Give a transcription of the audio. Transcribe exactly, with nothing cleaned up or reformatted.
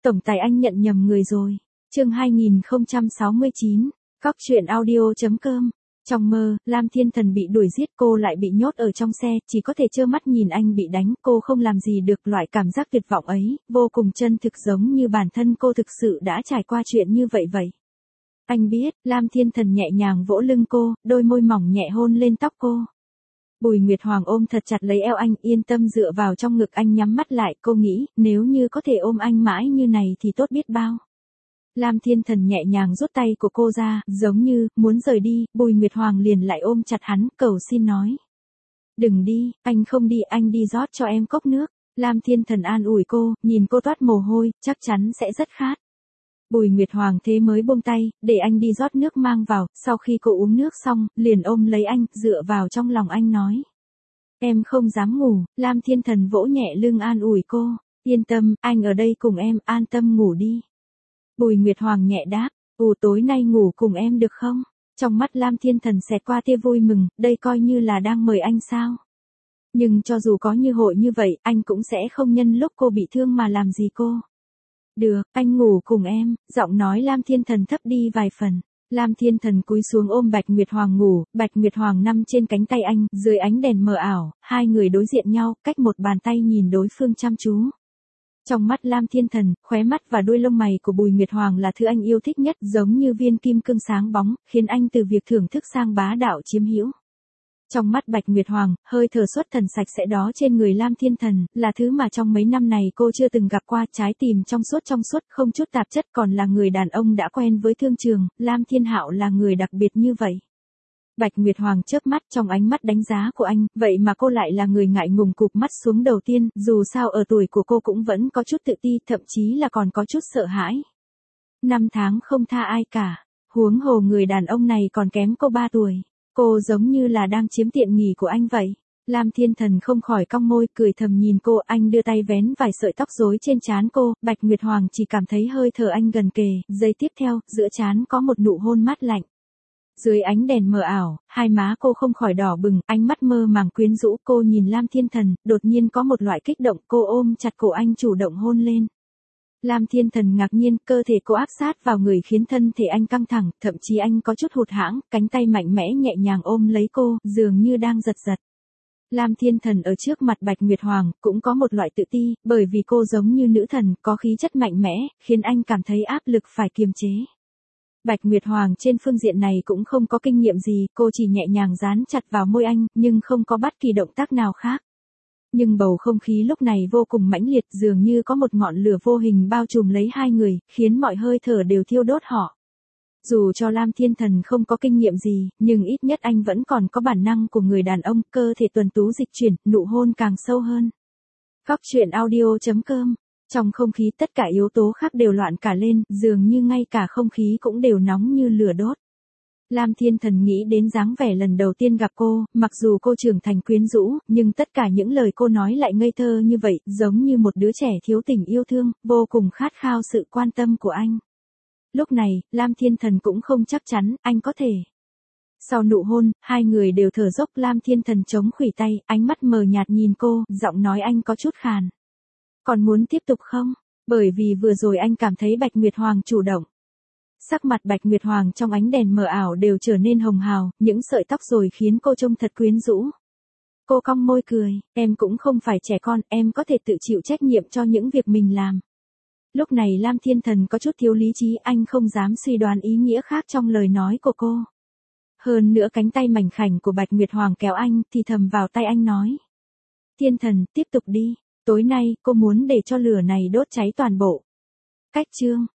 Tổng tài anh nhận nhầm người rồi. Chương hai nghìn không trăm sáu mươi chín, Cóc truyện audio chấm com. Trong mơ, Lam Thiên Thần bị đuổi giết, cô lại bị nhốt ở trong xe, chỉ có thể trơ mắt nhìn anh bị đánh, cô không làm gì được. Loại cảm giác tuyệt vọng ấy, vô cùng chân thực, giống như bản thân cô thực sự đã trải qua chuyện như vậy vậy. Anh biết, Lam Thiên Thần nhẹ nhàng vỗ lưng cô, đôi môi mỏng nhẹ hôn lên tóc cô. Bùi Nguyệt Hoàng ôm thật chặt lấy eo anh, yên tâm dựa vào trong ngực anh, nhắm mắt lại, cô nghĩ, nếu như có thể ôm anh mãi như này thì tốt biết bao. Lam Thiên Thần nhẹ nhàng rút tay của cô ra, giống như, muốn rời đi, Bùi Nguyệt Hoàng liền lại ôm chặt hắn, cầu xin nói. Đừng đi, anh không đi, anh đi rót cho em cốc nước. Lam Thiên Thần an ủi cô, nhìn cô toát mồ hôi, chắc chắn sẽ rất khát. Bùi Nguyệt Hoàng thế mới buông tay, để anh đi rót nước mang vào, sau khi cô uống nước xong, liền ôm lấy anh, dựa vào trong lòng anh nói. Em không dám ngủ. Lam Thiên Thần vỗ nhẹ lưng an ủi cô, yên tâm, anh ở đây cùng em, an tâm ngủ đi. Bùi Nguyệt Hoàng nhẹ đáp, ù tối nay ngủ cùng em được không? Trong mắt Lam Thiên Thần xẹt qua tia vui mừng, đây coi như là đang mời anh sao? Nhưng cho dù có như hội như vậy, anh cũng sẽ không nhân lúc cô bị thương mà làm gì cô. Được, anh ngủ cùng em. Giọng nói Lam Thiên Thần thấp đi vài phần. Lam Thiên Thần cúi xuống ôm Bạch Nguyệt Hoàng ngủ, Bạch Nguyệt Hoàng nằm trên cánh tay anh, dưới ánh đèn mờ ảo, hai người đối diện nhau, cách một bàn tay nhìn đối phương chăm chú. Trong mắt Lam Thiên Thần, khóe mắt và đuôi lông mày của Bùi Nguyệt Hoàng là thứ anh yêu thích nhất, giống như viên kim cương sáng bóng, khiến anh từ việc thưởng thức sang bá đạo chiếm hữu. Trong mắt Bạch Nguyệt Hoàng, hơi thở xuất thần sạch sẽ đó trên người Lam Thiên Thần, là thứ mà trong mấy năm này cô chưa từng gặp qua, trái tim trong suốt trong suốt, không chút tạp chất, còn là người đàn ông đã quen với thương trường, Lam Thiên Hạo là người đặc biệt như vậy. Bạch Nguyệt Hoàng chớp mắt, trong ánh mắt đánh giá của anh, vậy mà cô lại là người ngại ngùng cụp mắt xuống đầu tiên, dù sao ở tuổi của cô cũng vẫn có chút tự ti, thậm chí là còn có chút sợ hãi. Năm tháng không tha ai cả, huống hồ người đàn ông này còn kém cô ba tuổi. Cô giống như là đang chiếm tiện nghi của anh vậy. Lam Thiên Thần không khỏi cong môi, cười thầm nhìn cô, anh đưa tay vén vài sợi tóc rối trên trán cô, Bạch Nguyệt Hoàng chỉ cảm thấy hơi thở anh gần kề, giây tiếp theo, giữa trán có một nụ hôn mát lạnh. Dưới ánh đèn mờ ảo, hai má cô không khỏi đỏ bừng, ánh mắt mơ màng quyến rũ, cô nhìn Lam Thiên Thần, đột nhiên có một loại kích động, cô ôm chặt cổ anh chủ động hôn lên. Lam Thiên Thần ngạc nhiên, cơ thể cô áp sát vào người khiến thân thể anh căng thẳng, thậm chí anh có chút hụt hẫng, cánh tay mạnh mẽ nhẹ nhàng ôm lấy cô, dường như đang giật giật. Lam Thiên Thần ở trước mặt Bạch Nguyệt Hoàng, cũng có một loại tự ti, bởi vì cô giống như nữ thần, có khí chất mạnh mẽ, khiến anh cảm thấy áp lực phải kiềm chế. Bạch Nguyệt Hoàng trên phương diện này cũng không có kinh nghiệm gì, cô chỉ nhẹ nhàng dán chặt vào môi anh, nhưng không có bất kỳ động tác nào khác. Nhưng bầu không khí lúc này vô cùng mãnh liệt, dường như có một ngọn lửa vô hình bao trùm lấy hai người, khiến mọi hơi thở đều thiêu đốt họ. Dù cho Lam Thiên Thần không có kinh nghiệm gì, nhưng ít nhất anh vẫn còn có bản năng của người đàn ông, cơ thể tuần tú dịch chuyển, nụ hôn càng sâu hơn. Cóc truyện audio chấm com. Trong không khí tất cả yếu tố khác đều loạn cả lên, dường như ngay cả không khí cũng đều nóng như lửa đốt. Lam Thiên Thần nghĩ đến dáng vẻ lần đầu tiên gặp cô, mặc dù cô trưởng thành quyến rũ, nhưng tất cả những lời cô nói lại ngây thơ như vậy, giống như một đứa trẻ thiếu tình yêu thương, vô cùng khát khao sự quan tâm của anh. Lúc này, Lam Thiên Thần cũng không chắc chắn, anh có thể. Sau nụ hôn, hai người đều thở dốc, Lam Thiên Thần chống khuỷu tay, ánh mắt mờ nhạt nhìn cô, giọng nói anh có chút khàn. Còn muốn tiếp tục không? Bởi vì vừa rồi anh cảm thấy Bạch Nguyệt Hoàng chủ động. Sắc mặt Bạch Nguyệt Hoàng trong ánh đèn mờ ảo đều trở nên hồng hào, những sợi tóc rồi khiến cô trông thật quyến rũ. Cô cong môi cười, em cũng không phải trẻ con, em có thể tự chịu trách nhiệm cho những việc mình làm. Lúc này Lam Thiên Thần có chút thiếu lý trí, anh không dám suy đoán ý nghĩa khác trong lời nói của cô. Hơn nữa cánh tay mảnh khảnh của Bạch Nguyệt Hoàng kéo anh, thì thầm vào tay anh nói. Thiên Thần, tiếp tục đi, tối nay, cô muốn để cho lửa này đốt cháy toàn bộ. Cách chương.